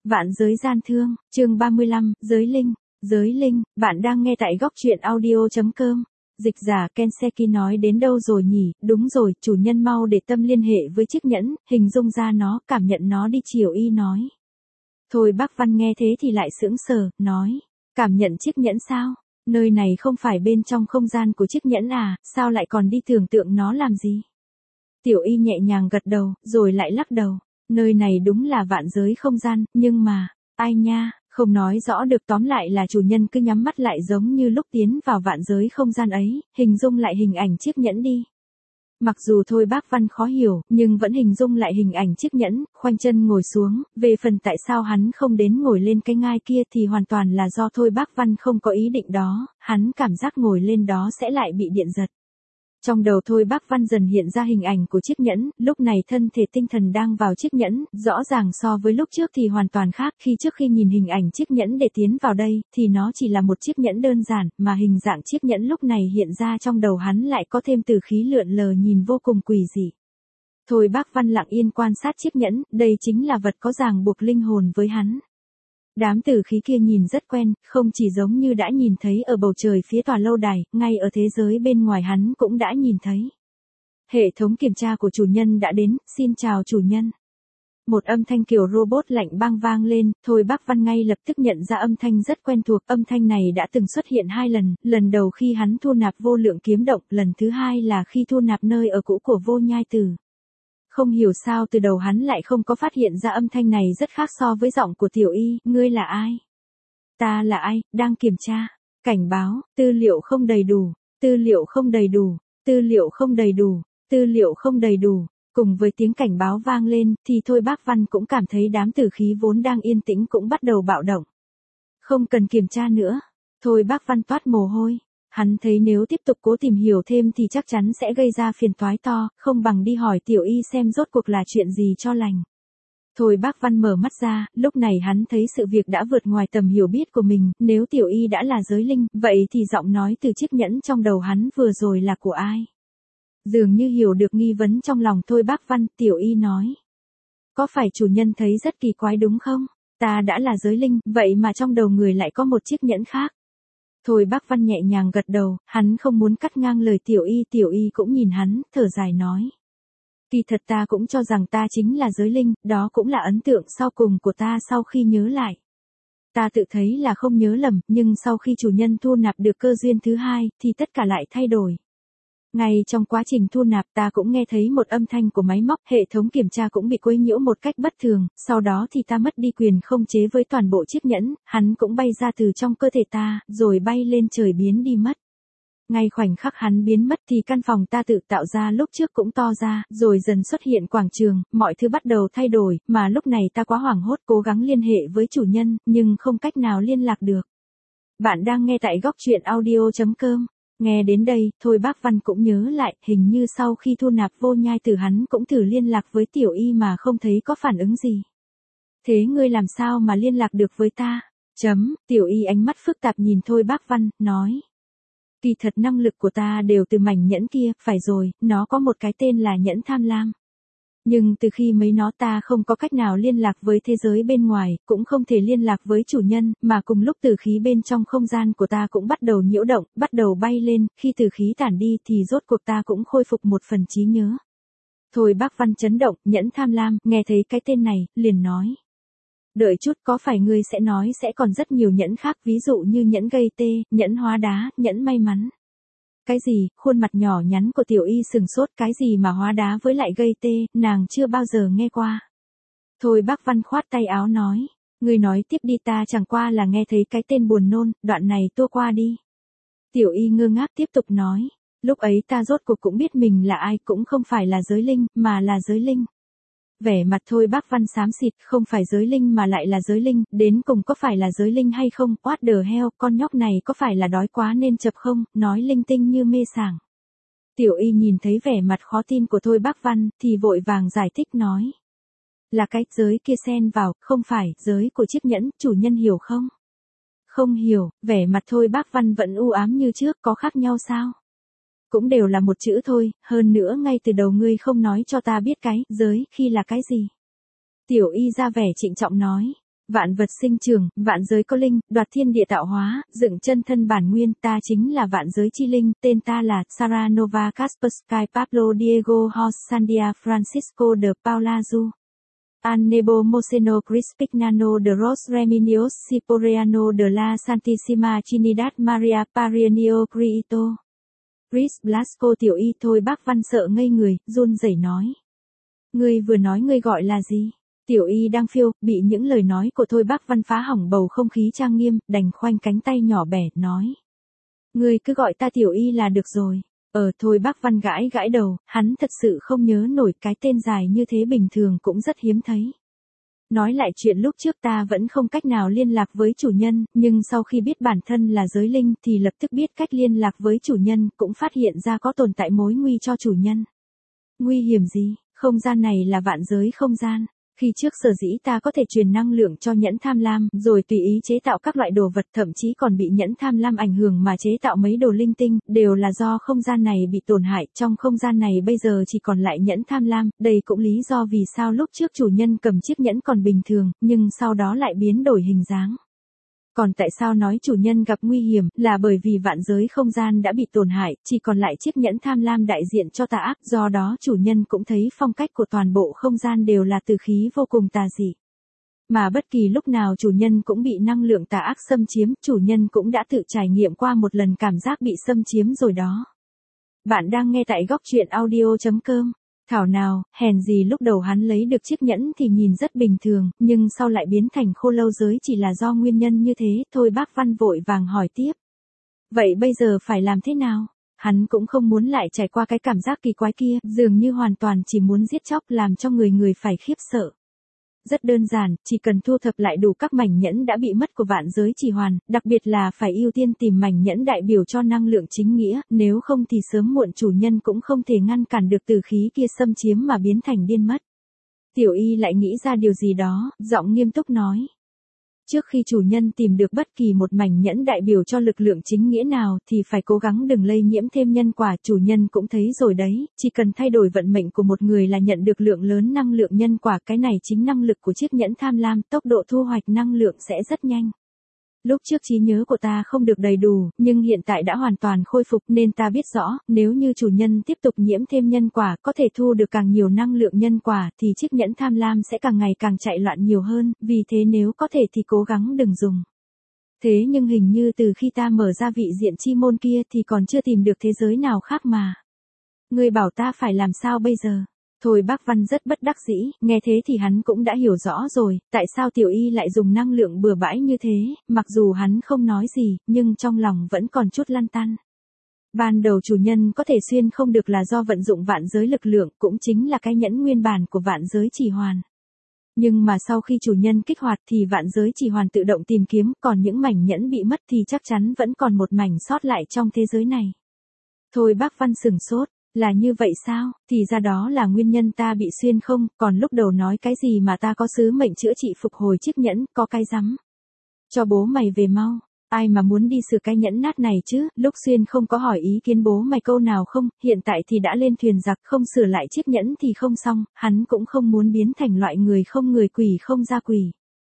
Vạn giới gian thương, chương 35, giới linh, bạn đang nghe tại góc truyện audio.com. Dịch giả Kenseki nói đến đâu rồi nhỉ, đúng rồi, chủ nhân mau để tâm liên hệ với chiếc nhẫn, hình dung ra nó, cảm nhận nó đi. Triều Y nói. Thôi bác Văn nghe thế thì lại sững sờ, nói, cảm nhận chiếc nhẫn sao? Nơi này không phải bên trong không gian của chiếc nhẫn à, sao lại còn đi tưởng tượng nó làm gì? Tiểu Y nhẹ nhàng gật đầu, rồi lại lắc đầu. Nơi này đúng là vạn giới không gian, nhưng mà, ai nha, không nói rõ được, tóm lại là chủ nhân cứ nhắm mắt lại giống như lúc tiến vào vạn giới không gian ấy, hình dung lại hình ảnh chiếc nhẫn đi. Mặc dù Thôi Bác Văn khó hiểu, nhưng vẫn hình dung lại hình ảnh chiếc nhẫn, khoanh chân ngồi xuống, về phần tại sao hắn không đến ngồi lên cái ngai kia thì hoàn toàn là do Thôi Bác Văn không có ý định đó, hắn cảm giác ngồi lên đó sẽ lại bị điện giật. Trong đầu Thôi Bác Văn dần hiện ra hình ảnh của chiếc nhẫn, lúc này thân thể tinh thần đang vào chiếc nhẫn, rõ ràng so với lúc trước thì hoàn toàn khác. Trước khi nhìn hình ảnh chiếc nhẫn để tiến vào đây, thì nó chỉ là một chiếc nhẫn đơn giản, mà hình dạng chiếc nhẫn lúc này hiện ra trong đầu hắn lại có thêm từ khí lượn lờ nhìn vô cùng quỷ dị. Thôi Bác Văn lặng yên quan sát chiếc nhẫn, đây chính là vật có ràng buộc linh hồn với hắn. Đám tử khí kia nhìn rất quen, không chỉ giống như đã nhìn thấy ở bầu trời phía tòa lâu đài, ngay ở thế giới bên ngoài hắn cũng đã nhìn thấy. Hệ thống kiểm tra của chủ nhân đã đến, xin chào chủ nhân. Một âm thanh kiểu robot lạnh băng vang lên, Thôi Bác Văn ngay lập tức nhận ra âm thanh rất quen thuộc, âm thanh này đã từng xuất hiện 2 lần, lần đầu khi hắn thu nạp vô lượng kiếm động, lần thứ hai là khi thu nạp nơi ở cũ của Vô Nhai Tử. Không hiểu sao từ đầu hắn lại không có phát hiện ra âm thanh này rất khác so với giọng của Tiểu Y, ngươi là ai? Ta là ai, đang kiểm tra. Cảnh báo, tư liệu không đầy đủ, tư liệu không đầy đủ, tư liệu không đầy đủ, tư liệu không đầy đủ. Cùng với tiếng cảnh báo vang lên, thì Thôi Bác Văn cũng cảm thấy đám tử khí vốn đang yên tĩnh cũng bắt đầu bạo động. Không cần kiểm tra nữa. Thôi Bác Văn toát mồ hôi. Hắn thấy nếu tiếp tục cố tìm hiểu thêm thì chắc chắn sẽ gây ra phiền toái to, không bằng đi hỏi Tiểu Y xem rốt cuộc là chuyện gì cho lành. Thôi Bác Văn mở mắt ra, lúc này hắn thấy sự việc đã vượt ngoài tầm hiểu biết của mình, nếu Tiểu Y đã là giới linh, vậy thì giọng nói từ chiếc nhẫn trong đầu hắn vừa rồi là của ai? Dường như hiểu được nghi vấn trong lòng Thôi Bác Văn, Tiểu Y nói. Có phải chủ nhân thấy rất kỳ quái đúng không? Ta đã là giới linh, vậy mà trong đầu người lại có một chiếc nhẫn khác. Thôi Bác Văn nhẹ nhàng gật đầu, hắn không muốn cắt ngang lời Tiểu Y cũng nhìn hắn, thở dài nói. Kỳ thật ta cũng cho rằng ta chính là giới linh, đó cũng là ấn tượng sau cùng của ta sau khi nhớ lại. Ta tự thấy là không nhớ lầm, nhưng sau khi chủ nhân thu nạp được cơ duyên thứ hai, thì tất cả lại thay đổi. Ngay trong quá trình thu nạp ta cũng nghe thấy một âm thanh của máy móc, hệ thống kiểm tra cũng bị quấy nhiễu một cách bất thường, sau đó thì ta mất đi quyền không chế với toàn bộ chiếc nhẫn, hắn cũng bay ra từ trong cơ thể ta, rồi bay lên trời biến đi mất. Ngay khoảnh khắc hắn biến mất thì căn phòng ta tự tạo ra lúc trước cũng to ra, rồi dần xuất hiện quảng trường, mọi thứ bắt đầu thay đổi, mà lúc này ta quá hoảng hốt cố gắng liên hệ với chủ nhân, nhưng không cách nào liên lạc được. Bạn đang nghe tại góc truyện audio.com. Nghe đến đây, Thôi Bác Văn cũng nhớ lại, hình như sau khi thu nạp Vô Nhai Tử hắn cũng thử liên lạc với Tiểu Y mà không thấy có phản ứng gì. Thế ngươi làm sao mà liên lạc được với ta? Tiểu Y ánh mắt phức tạp nhìn Thôi Bác Văn, nói. Kỳ thật năng lực của ta đều từ mảnh nhẫn kia, phải rồi, nó có một cái tên là nhẫn tham lam. Nhưng từ khi mấy nó ta không có cách nào liên lạc với thế giới bên ngoài, cũng không thể liên lạc với chủ nhân, mà cùng lúc tử khí bên trong không gian của ta cũng bắt đầu nhiễu động, bắt đầu bay lên, khi tử khí tản đi thì rốt cuộc ta cũng khôi phục một phần trí nhớ. Thôi Bác Văn chấn động, nhẫn tham lam, nghe thấy cái tên này, liền nói. Đợi chút, có phải ngươi sẽ nói sẽ còn rất nhiều nhẫn khác, ví dụ như nhẫn gây tê, nhẫn hóa đá, nhẫn may mắn. Cái gì? Khuôn mặt nhỏ nhắn của Tiểu Y sừng sốt, cái gì mà hóa đá với lại gây tê, nàng chưa bao giờ nghe qua. Thôi Bác Văn khoát tay áo nói, ngươi nói tiếp đi, ta chẳng qua là nghe thấy cái tên buồn nôn, đoạn này tua qua đi. Tiểu Y ngơ ngác tiếp tục nói, lúc ấy ta rốt cuộc cũng biết mình là ai, cũng không phải là giới linh, mà là giới linh. Vẻ mặt Thôi Bác Văn xám xịt, không phải giới linh mà lại là giới linh, đến cùng có phải là giới linh hay không, what the hell, con nhóc này có phải là đói quá nên chập không, nói linh tinh như mê sảng. Tiểu Y nhìn thấy vẻ mặt khó tin của Thôi Bác Văn, thì vội vàng giải thích nói. Là cái giới kia xen vào, không phải, giới của chiếc nhẫn, chủ nhân hiểu không? Không hiểu, vẻ mặt Thôi Bác Văn vẫn u ám như trước, có khác nhau sao? Cũng đều là một chữ thôi, hơn nữa ngay từ đầu ngươi không nói cho ta biết cái giới khi là cái gì. Tiểu Y ra vẻ trịnh trọng nói, Vạn vật sinh trưởng, vạn giới có linh, đoạt thiên địa tạo hóa, dựng chân thân bản nguyên, ta chính là vạn giới chi linh, tên ta là Sarah Nova Kaspersky Pablo Diego Hosandia Francisco de Paula Ju. Annebo Moceno Crispignano de Ros Reminios Ciporeano de la Santissima Trinidad Maria Parienio Cristo. Chris Blasco tiểu y thôi bác Văn sợ ngây người, run rẩy nói. Ngươi vừa nói ngươi gọi là gì? Tiểu y đang phiêu, bị những lời nói của thôi bác Văn phá hỏng bầu không khí trang nghiêm, đành khoanh cánh tay nhỏ bẻ, nói. Ngươi cứ gọi ta tiểu y là được rồi. Thôi bác Văn gãi gãi đầu, hắn thật sự không nhớ nổi cái tên dài như thế bình thường cũng rất hiếm thấy. Nói lại chuyện lúc trước ta vẫn không cách nào liên lạc với chủ nhân, nhưng sau khi biết bản thân là giới linh thì lập tức biết cách liên lạc với chủ nhân, cũng phát hiện ra có tồn tại mối nguy cho chủ nhân. Nguy hiểm gì? Không gian này là vạn giới không gian. Khi trước sở dĩ ta có thể truyền năng lượng cho nhẫn tham lam, rồi tùy ý chế tạo các loại đồ vật, thậm chí còn bị nhẫn tham lam ảnh hưởng mà chế tạo mấy đồ linh tinh, đều là do không gian này bị tổn hại. Trong không gian này bây giờ chỉ còn lại nhẫn tham lam, đây cũng lý do vì sao lúc trước chủ nhân cầm chiếc nhẫn còn bình thường, nhưng sau đó lại biến đổi hình dáng. Còn tại sao nói chủ nhân gặp nguy hiểm, là bởi vì vạn giới không gian đã bị tổn hại, chỉ còn lại chiếc nhẫn tham lam đại diện cho tà ác, do đó chủ nhân cũng thấy phong cách của toàn bộ không gian đều là từ khí vô cùng tà dị. Mà bất kỳ lúc nào chủ nhân cũng bị năng lượng tà ác xâm chiếm, chủ nhân cũng đã tự trải nghiệm qua một lần cảm giác bị xâm chiếm rồi đó. Bạn đang nghe tại góc truyện audio.com. Thảo nào, hèn gì lúc đầu hắn lấy được chiếc nhẫn thì nhìn rất bình thường, nhưng sau lại biến thành khô lâu giới chỉ là do nguyên nhân như thế, thôi bác Văn vội vàng hỏi tiếp. Vậy bây giờ phải làm thế nào? Hắn cũng không muốn lại trải qua cái cảm giác kỳ quái kia, dường như hoàn toàn chỉ muốn giết chóc làm cho người phải khiếp sợ. Rất đơn giản, chỉ cần thu thập lại đủ các mảnh nhẫn đã bị mất của vạn giới chỉ hoàn, đặc biệt là phải ưu tiên tìm mảnh nhẫn đại biểu cho năng lượng chính nghĩa, nếu không thì sớm muộn chủ nhân cũng không thể ngăn cản được tử khí kia xâm chiếm mà biến thành điên mất. Tiểu y lại nghĩ ra điều gì đó, giọng nghiêm túc nói. Trước khi chủ nhân tìm được bất kỳ một mảnh nhẫn đại biểu cho lực lượng chính nghĩa nào thì phải cố gắng đừng lây nhiễm thêm nhân quả, chủ nhân cũng thấy rồi đấy, chỉ cần thay đổi vận mệnh của một người là nhận được lượng lớn năng lượng nhân quả, cái này chính năng lực của chiếc nhẫn tham lam, tốc độ thu hoạch năng lượng sẽ rất nhanh. Lúc trước trí nhớ của ta không được đầy đủ, nhưng hiện tại đã hoàn toàn khôi phục nên ta biết rõ, nếu như chủ nhân tiếp tục nhiễm thêm nhân quả có thể thu được càng nhiều năng lượng nhân quả thì chiếc nhẫn tham lam sẽ càng ngày càng chạy loạn nhiều hơn, vì thế nếu có thể thì cố gắng đừng dùng. Thế nhưng hình như từ khi ta mở ra vị diện chi môn kia thì còn chưa tìm được thế giới nào khác mà. Ngươi bảo ta phải làm sao bây giờ? Thôi bác Văn rất bất đắc dĩ, nghe thế thì hắn cũng đã hiểu rõ rồi, tại sao tiểu y lại dùng năng lượng bừa bãi như thế, mặc dù hắn không nói gì, nhưng trong lòng vẫn còn chút lăn tăn. Ban đầu chủ nhân có thể xuyên không được là do vận dụng vạn giới lực lượng, cũng chính là cái nhẫn nguyên bản của vạn giới chỉ hoàn. Nhưng mà sau khi chủ nhân kích hoạt thì vạn giới chỉ hoàn tự động tìm kiếm, còn những mảnh nhẫn bị mất thì chắc chắn vẫn còn một mảnh sót lại trong thế giới này. Thôi bác Văn sửng sốt. Là như vậy sao? Thì ra đó là nguyên nhân ta bị xuyên không, còn lúc đầu nói cái gì mà ta có sứ mệnh chữa trị phục hồi chiếc nhẫn, có cái rắm. Cho bố mày về mau, ai mà muốn đi sửa cái nhẫn nát này chứ, lúc xuyên không có hỏi ý kiến bố mày câu nào không, hiện tại thì đã lên thuyền giặc, không sửa lại chiếc nhẫn thì không xong, hắn cũng không muốn biến thành loại người không người quỷ không ra quỷ.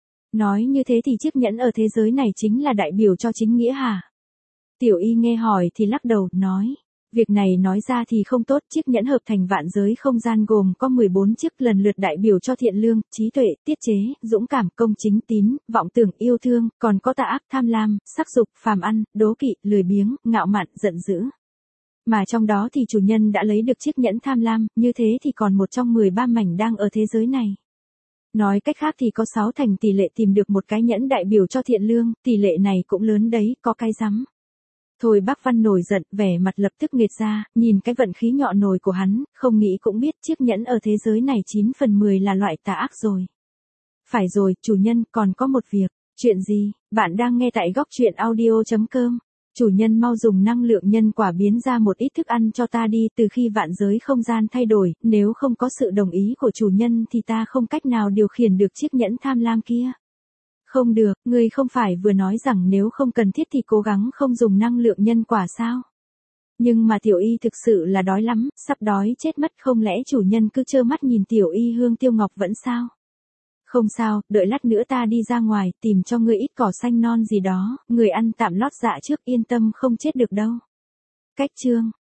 Nói như thế thì chiếc nhẫn ở thế giới này chính là đại biểu cho chính nghĩa hả? Tiểu y nghe hỏi thì lắc đầu, nói. Việc này nói ra thì không tốt, chiếc nhẫn hợp thành vạn giới không gian gồm có 14 chiếc lần lượt đại biểu cho thiện lương, trí tuệ, tiết chế, dũng cảm, công chính, tín, vọng tưởng, yêu thương, còn có tà ác, tham lam, sắc dục, phàm ăn, đố kỵ, lười biếng, ngạo mạn, giận dữ. Mà trong đó thì chủ nhân đã lấy được chiếc nhẫn tham lam, như thế thì còn một trong 13 mảnh đang ở thế giới này. Nói cách khác thì có 6 thành tỷ lệ tìm được một cái nhẫn đại biểu cho thiện lương, tỷ lệ này cũng lớn đấy, có cái rắm. Thôi bác Văn nổi giận, vẻ mặt lập tức nghệt ra, nhìn cái vận khí nhọ nồi của hắn, không nghĩ cũng biết chiếc nhẫn ở thế giới này 9 phần 10 là loại tà ác rồi. Phải rồi, chủ nhân, còn có một việc. Chuyện gì? Bạn đang nghe tại góc truyện audio.com. Chủ nhân mau dùng năng lượng nhân quả biến ra một ít thức ăn cho ta đi, từ khi vạn giới không gian thay đổi, nếu không có sự đồng ý của chủ nhân thì ta không cách nào điều khiển được chiếc nhẫn tham lam kia. Không được, ngươi không phải vừa nói rằng nếu không cần thiết thì cố gắng không dùng năng lượng nhân quả sao? Nhưng mà tiểu y thực sự là đói lắm, sắp đói chết mất, không lẽ chủ nhân cứ trơ mắt nhìn tiểu y Hương Tiêu Ngọc vẫn sao? Không sao, đợi lát nữa ta đi ra ngoài, tìm cho ngươi ít cỏ xanh non gì đó, người ăn tạm lót dạ trước yên tâm không chết được đâu. Cách chương